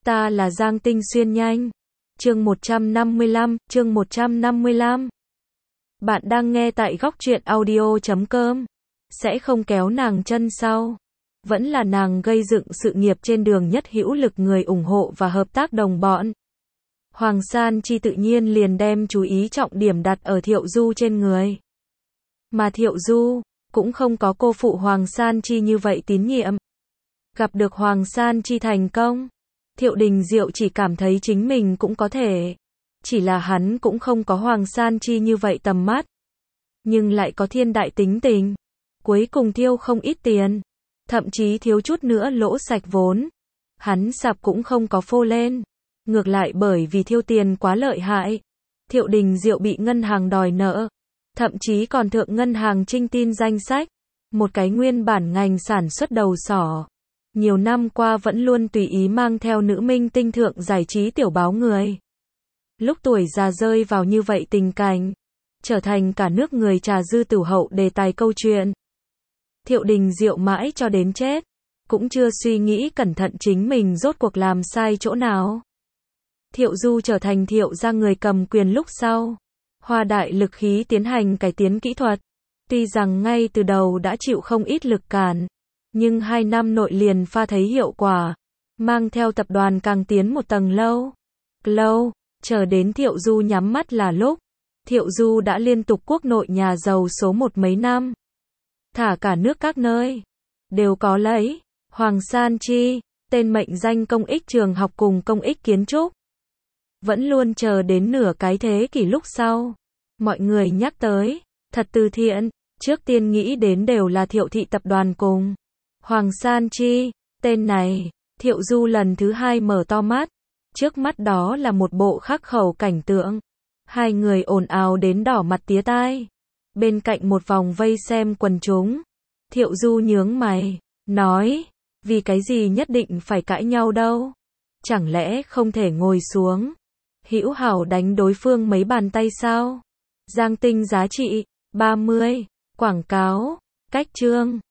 Ta là Giang Tinh Xuyên nhanh. Chương 155. Bạn đang nghe tại góc truyện audio.com. Sẽ không kéo nàng chân sau. Vẫn là nàng gây dựng sự nghiệp trên đường nhất hữu lực người ủng hộ và hợp tác đồng bọn. Hoàng San Chi tự nhiên liền đem chú ý trọng điểm đặt ở Thiệu Du trên người. Mà Thiệu Du cũng không có cô phụ Hoàng San Chi như vậy tín nhiệm. Gặp được Hoàng San Chi thành công, Thiệu Đình Diệu chỉ cảm thấy chính mình cũng có thể. Chỉ là hắn cũng không có Hoàng San Chi như vậy tầm mắt. Nhưng lại có thiên đại tính tình. Cuối cùng thiêu không ít tiền. Thậm chí thiếu chút nữa lỗ sạch vốn. Hắn sạp cũng không có phô lên. Ngược lại bởi vì thiêu tiền quá lợi hại. Thiệu Đình Diệu bị ngân hàng đòi nợ. Thậm chí còn thượng ngân hàng trinh tin danh sách. Một cái nguyên bản ngành sản xuất đầu sỏ. Nhiều năm qua vẫn luôn tùy ý mang theo nữ minh tinh thượng giải trí tiểu báo người. Lúc tuổi già rơi vào như vậy tình cảnh. Trở thành cả nước người trà dư tửu hậu đề tài câu chuyện. Thiệu Đình Diệu mãi cho đến chết. Cũng chưa suy nghĩ cẩn thận chính mình rốt cuộc làm sai chỗ nào. Thiệu Du trở thành Thiệu gia người cầm quyền lúc sau. Hoa đại lực khí tiến hành cải tiến kỹ thuật. Tuy rằng ngay từ đầu đã chịu không ít lực cản. Nhưng 2 năm nội liền pha thấy hiệu quả. Mang theo tập đoàn càng tiến một tầng lâu. Chờ đến Thiệu Du nhắm mắt là lúc. Thiệu Du đã liên tục quốc nội nhà giàu số 1 mấy năm. Thả cả nước các nơi. Đều có lấy. Hoàng San Chi, tên mệnh danh công ích trường học cùng công ích kiến trúc. Vẫn luôn chờ đến nửa cái thế kỷ lúc sau. Mọi người nhắc tới. Thật từ thiện. Trước tiên nghĩ đến đều là Thiệu thị tập đoàn cùng Hoàng San Chi. Tên này, Thiệu Du lần thứ 2 mở to mắt. Trước mắt đó là một bộ khắc khẩu cảnh tượng. Hai người ồn ào đến đỏ mặt tía tai. Bên cạnh một vòng vây xem quần chúng. Thiệu Du nhướng mày, nói, vì cái gì nhất định phải cãi nhau đâu? Chẳng lẽ không thể ngồi xuống? Hữu hảo đánh đối phương mấy bàn tay sao? Giang Tinh giá trị 30, quảng cáo, cách chương.